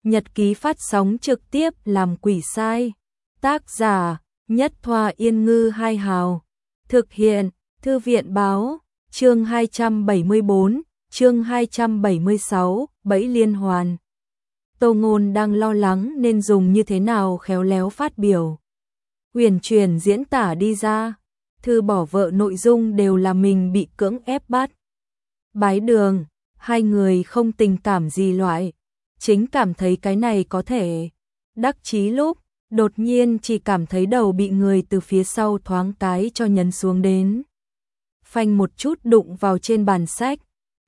Nhật ký phát sóng trực tiếp làm quỷ sai. Tác giả: Nhất Thoa Yên Ngư Hai Hào. Thực hiện: Thư viện báo. Chương 274, chương 276, bẫy liên hoàn. Tô Ngôn đang lo lắng nên dùng như thế nào khéo léo phát biểu. Uyển chuyển diễn tả đi ra. Thư bỏ vợ nội dung đều là mình bị cưỡng ép bắt. Bái đường, hai người không tình cảm gì loại. Chính cảm thấy cái này có thể. Đắc chí lúc, đột nhiên chỉ cảm thấy đầu bị người từ phía sau thoáng cái cho nhấn xuống đến. Phanh một chút đụng vào trên bàn sách.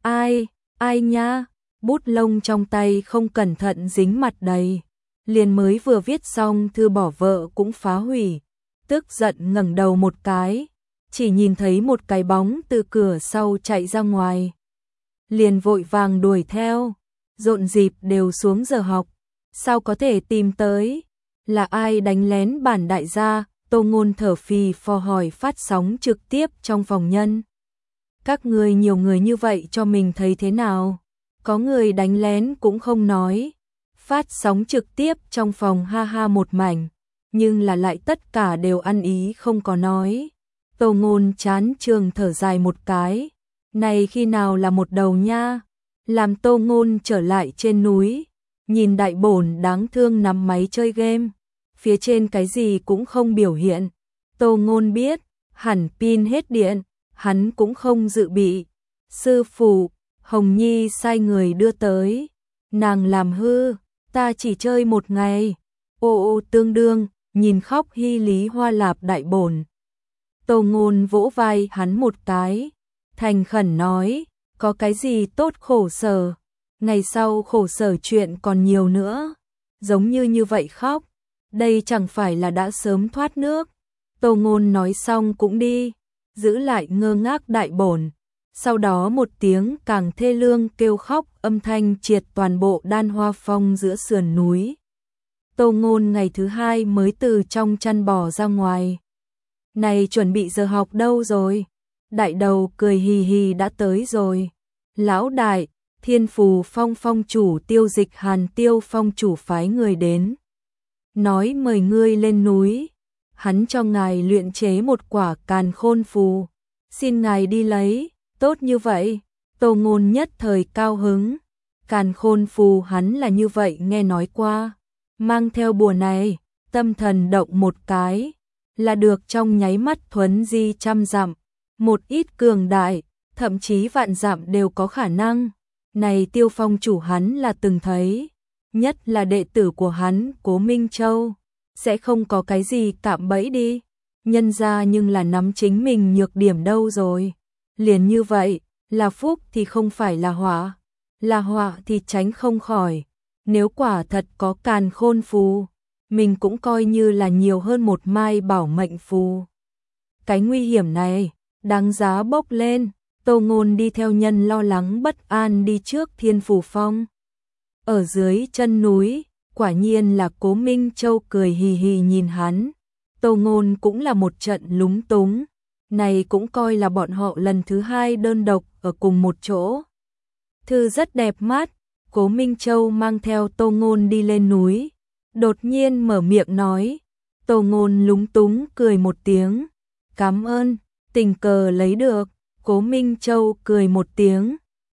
Ai nha, bút lông trong tay không cẩn thận dính mặt đầy. Liền mới vừa viết xong thư bỏ vợ cũng phá hủy. Tức giận ngẩng đầu một cái, chỉ nhìn thấy một cái bóng từ cửa sau chạy ra ngoài. Liền vội vàng đuổi theo, rộn dịp đều xuống giờ học. Sao có thể tìm tới? Là ai đánh lén bản đại gia? Tô Ngôn thở phì phò hỏi phát sóng trực tiếp trong phòng nhân. Các người nhiều người như vậy cho mình thấy thế nào? Có người đánh lén cũng không nói. Phát sóng trực tiếp trong phòng ha ha một mảnh, nhưng là lại tất cả đều ăn ý không có nói. Tô Ngôn chán trường thở dài một cái. Này khi nào là một đầu nha? Làm Tô Ngôn trở lại trên núi, nhìn đại bổn đáng thương nắm máy chơi game. Phía trên cái gì cũng không biểu hiện. Tô Ngôn biết, hẳn pin hết điện, hắn cũng không dự bị. Sư phụ, Hồng Nhi sai người đưa tới. Nàng làm hư, ta chỉ chơi một ngày. Ô tương đương, nhìn khóc hy lý hoa lạp đại bổn. Tô Ngôn vỗ vai hắn một cái, thành khẩn nói, có cái gì tốt khổ sở. Ngày sau khổ sở chuyện còn nhiều nữa. Giống như vậy khóc, đây chẳng phải là đã sớm thoát nước. Tô Ngôn nói xong cũng đi, giữ lại ngơ ngác đại bổn. Sau đó một tiếng càng thê lương kêu khóc âm thanh triệt toàn bộ Đan Hoa Phong giữa sườn núi. Tô Ngôn ngày thứ hai mới từ trong chăn bò ra ngoài. Này chuẩn bị giờ học đâu rồi? Đại đầu cười hì hì đã tới rồi. Lão đại, Thiên Phù Phong phong chủ Tiêu Dịch Hàn Tiêu phong chủ phái người đến. Nói mời ngươi lên núi. Hắn cho ngài luyện chế một quả càn khôn phù. Xin ngài đi lấy, tốt như vậy. Tô Ngôn nhất thời cao hứng. Càn khôn phù hắn là như vậy nghe nói qua. Mang theo bùa này, tâm thần động một cái, là được trong nháy mắt thuấn di trăm dặm. Một ít cường đại, thậm chí vạn dặm đều có khả năng. Này Tiêu phong chủ hắn là từng thấy. Nhất là đệ tử của hắn, Cố Minh Châu. Sẽ không có cái gì cạm bẫy đi. Nhân ra nhưng là nắm chính mình nhược điểm đâu rồi. Liền như vậy, là phúc thì không phải là họa. Là họa thì tránh không khỏi. Nếu quả thật có càn khôn phù, mình cũng coi như là nhiều hơn một mai bảo mệnh phù. Cái nguy hiểm này, đáng giá bốc lên. Tô Ngôn đi theo nhân lo lắng bất an đi trước Thiên Phù Phong. Ở dưới chân núi, quả nhiên là Cố Minh Châu cười hì hì nhìn hắn. Tô Ngôn cũng là một trận lúng túng. Này cũng coi là bọn họ lần thứ hai đơn độc ở cùng một chỗ. Thư rất đẹp mắt. Cố Minh Châu mang theo Tô Ngôn đi lên núi. Đột nhiên mở miệng nói. Tô Ngôn lúng túng cười một tiếng. Cảm ơn, tình cờ lấy được. Cố Minh Châu cười một tiếng.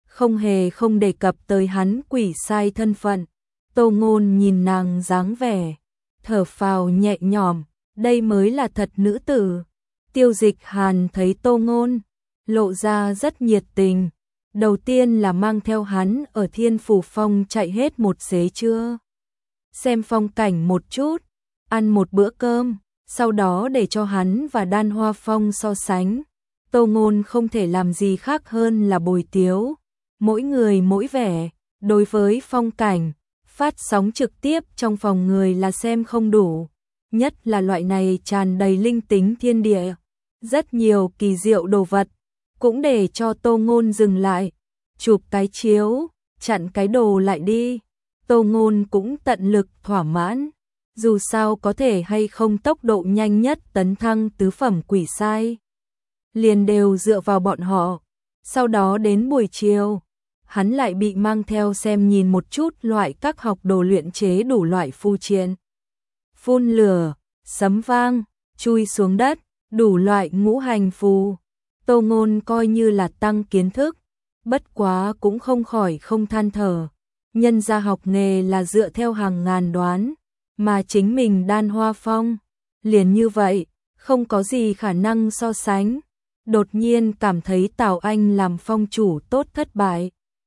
Không đề cập tới hắn quỷ sai thân phận. Tô Ngôn nhìn nàng dáng vẻ, thở phào nhẹ nhõm, đây mới là thật nữ tử. Tiêu Dịch Hàn thấy Tô Ngôn, lộ ra rất nhiệt tình. Đầu tiên là mang theo hắn ở Thiên Phủ Phong chạy hết một xế trưa. Xem phong cảnh một chút, ăn một bữa cơm, sau đó để cho hắn và Đan Hoa Phong so sánh. Tô Ngôn không thể làm gì khác hơn là bồi tiếu. Mỗi người mỗi vẻ, đối với phong cảnh, phát sóng trực tiếp trong phòng người là xem không đủ. Nhất là loại này tràn đầy linh tính thiên địa. Rất nhiều kỳ diệu đồ vật, cũng để cho Tô Ngôn dừng lại. Chụp cái chiếu, chặn cái đồ lại đi. Tô Ngôn cũng tận lực thỏa mãn. Dù sao có thể hay không tốc độ nhanh nhất tấn thăng tứ phẩm quỷ sai. Liền đều dựa vào bọn họ. Sau đó đến buổi chiều, hắn lại bị mang theo xem nhìn một chút loại các học đồ luyện chế đủ loại phù triện. Phun lửa, sấm vang, chui xuống đất, đủ loại ngũ hành phù. Tô Ngôn coi như là tăng kiến thức, bất quá cũng không khỏi không than thở. Nhân gia học nghề là dựa theo hàng ngàn đoán, mà chính mình Đan Hoa Phong, liền như vậy, không có gì khả năng so sánh. Đột nhiên cảm thấy Tào Anh làm phong chủ tốt thất bại.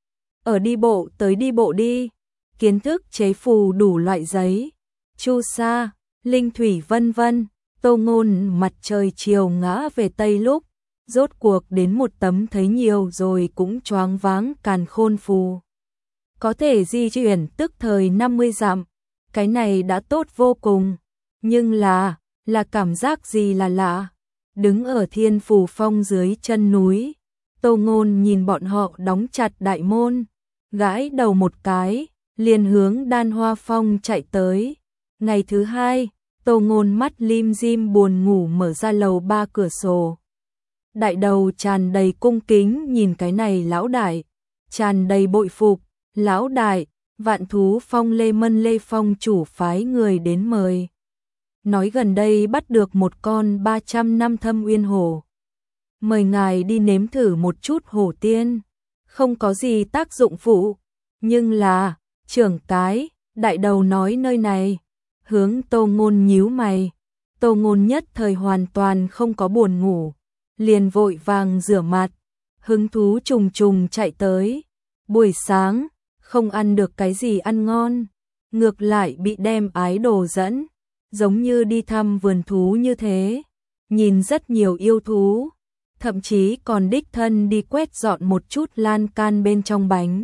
Ở đi bộ tới đi bộ đi, kiến thức chế phù đủ loại giấy, chu sa, linh thủy vân vân. Tô Ngôn mặt trời chiều ngã về tây lúc, rốt cuộc đến một tấm thấy nhiều rồi cũng choáng váng càn khôn phù. Có thể di chuyển tức thời 50 dặm, cái này đã tốt vô cùng, nhưng là cảm giác gì là lạ. Đứng ở Thiên Phù Phong dưới chân núi, Tô Ngôn nhìn bọn họ đóng chặt đại môn, gãi đầu một cái, liền hướng Đan Hoa Phong chạy tới. Ngày thứ hai, Tô Ngôn mắt lim dim buồn ngủ mở ra lầu 3 cửa sổ. Đại đầu tràn đầy cung kính nhìn cái này lão đại, tràn đầy bội phục. Lão đại, Vạn Thú Phong Lê Mân Lê Phong chủ phái người đến mời. Nói gần đây bắt được một con 300 năm thâm uyên hổ. Mời ngài đi nếm thử một chút hổ tiên. Không có gì tác dụng phụ. Nhưng là, trưởng cái, đại đầu nói nơi này. Hướng Tô Ngôn nhíu mày. Tô Ngôn nhất thời hoàn toàn không có buồn ngủ. Liền vội vàng rửa mặt. Hứng thú trùng trùng chạy tới. Buổi sáng, không ăn được cái gì ăn ngon. Ngược lại bị đem ái đồ dẫn. Giống như đi thăm vườn thú như thế. Nhìn rất nhiều yêu thú. Thậm chí còn đích thân đi quét dọn một chút lan can bên trong bánh.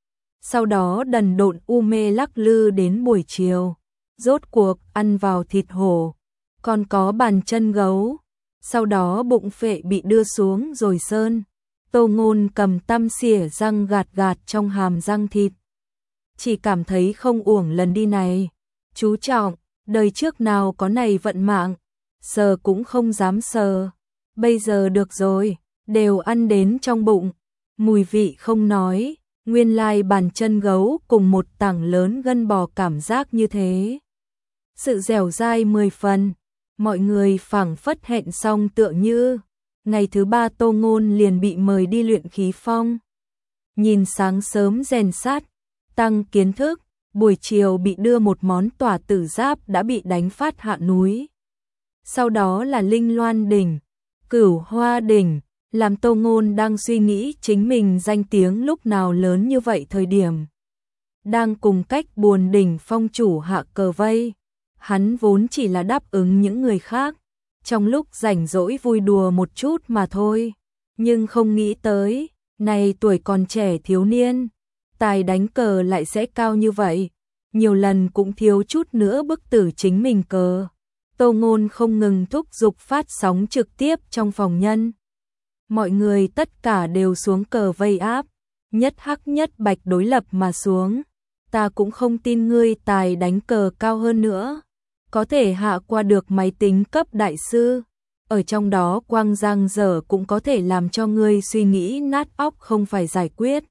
Sau đó đần độn u mê lắc lư đến buổi chiều. Rốt cuộc ăn vào thịt hổ. Còn có bàn chân gấu. Sau đó bụng phệ bị đưa xuống rồi sơn. Tô Ngôn cầm tăm xỉa răng gạt gạt trong hàm răng thịt. Chỉ cảm thấy không uổng lần đi này. Chú trọng, đời trước nào có này vận mạng. Sờ cũng không dám sờ. Bây giờ được rồi, đều ăn đến trong bụng. Mùi vị không nói, nguyên lai bàn chân gấu cùng một tảng lớn gân bò cảm giác như thế. Sự dẻo dai 10 phần, mọi người phảng phất hẹn xong tựa như. Ngày thứ 3 Tô Ngôn liền bị mời đi luyện khí phong. Nhìn sáng sớm rèn sát, tăng kiến thức, buổi chiều bị đưa một món tỏa tử giáp đã bị đánh phát hạ núi. Sau đó là Linh Loan đỉnh, Cửu Hoa đỉnh, làm Tô Ngôn đang suy nghĩ chính mình danh tiếng lúc nào lớn như vậy thời điểm. Đang cùng cách buồn đỉnh phong chủ hạ cờ vây, hắn vốn chỉ là đáp ứng những người khác, trong lúc rảnh rỗi vui đùa một chút mà thôi, nhưng không nghĩ tới, này tuổi còn trẻ thiếu niên, tài đánh cờ lại sẽ cao như vậy, nhiều lần cũng thiếu chút nữa bức tử chính mình cờ. Tô Ngôn không ngừng thúc giục phát sóng trực tiếp trong phòng nhân. Mọi người tất cả đều xuống cờ vây áp, nhất hắc nhất bạch đối lập mà xuống. Ta cũng không tin ngươi tài đánh cờ cao hơn nữa, có thể hạ qua được máy tính cấp đại sư. Ở trong đó quang giang dở cũng có thể làm cho ngươi suy nghĩ nát óc không phải giải quyết.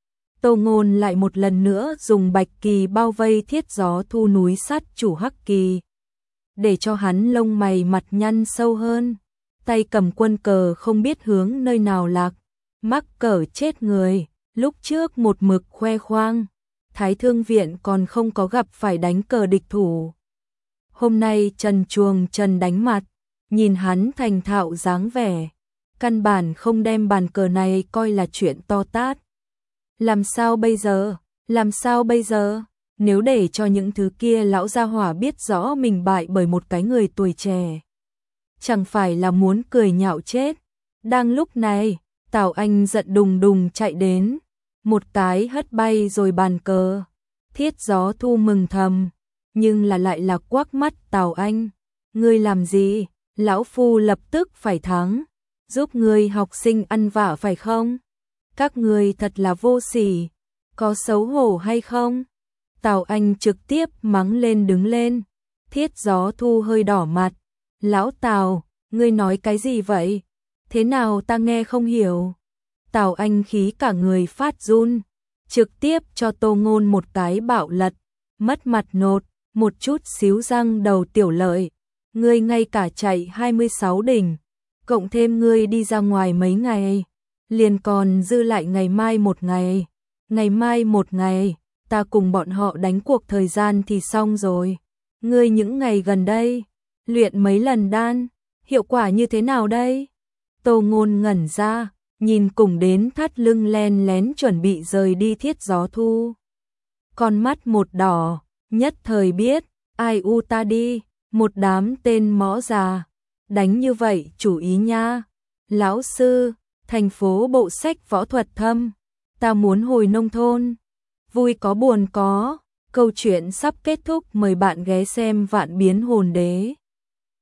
Tô Ngôn lại một lần nữa dùng bạch kỳ bao vây Thiết Gió Thu núi sát chủ hắc kỳ, để cho hắn lông mày mặt nhăn sâu hơn, tay cầm quân cờ không biết hướng nơi nào lạc, mắc cỡ chết người, lúc trước một mực khoe khoang, Thái Thương viện còn không có gặp phải đánh cờ địch thủ. Hôm nay trần chuồng trần đánh mặt, nhìn hắn thành thạo dáng vẻ, căn bản không đem bàn cờ này coi là chuyện to tát. Làm sao bây giờ? Làm sao bây giờ? Nếu để cho những thứ kia lão gia hỏa biết rõ mình bại bởi một cái người tuổi trẻ, chẳng phải là muốn cười nhạo chết. Đang lúc này, Tào Anh giận đùng đùng chạy đến, một cái hất bay rồi bàn cờ. Thiết Gió Thu mừng thầm, nhưng lại là quắc mắt Tào Anh. Ngươi làm gì? Lão phu lập tức phải thắng, giúp ngươi học sinh ăn vạ phải không? Các ngươi thật là vô sỉ, có xấu hổ hay không? Tào Anh trực tiếp mắng lên đứng lên. Thiết Gió Thu hơi đỏ mặt. Lão Tào, ngươi nói cái gì vậy? Thế nào ta nghe không hiểu? Tào Anh khí cả người phát run, trực tiếp cho Tô Ngôn một cái bạo lật, mất mặt nột, một chút xíu răng đầu tiểu lợi. Ngươi ngay cả chạy 26 đỉnh, cộng thêm ngươi đi ra ngoài mấy ngày, liền còn dư lại ngày mai một ngày. Ngày mai một ngày, ta cùng bọn họ đánh cuộc thời gian thì xong rồi. Ngươi những ngày gần đây, luyện mấy lần đan, hiệu quả như thế nào đây? Tô Ngôn ngẩn ra, nhìn cùng đến thắt lưng len lén chuẩn bị rời đi Thiết Gió Thu. Con mắt một đỏ, nhất thời biết, ai u ta đi, một đám tên mõ già, đánh như vậy chủ ý nha. Lão sư, thành phố bộ sách võ thuật thâm, ta muốn hồi nông thôn. Vui có buồn có, câu chuyện sắp kết thúc, mời bạn ghé xem Vạn Biến Hồn Đế.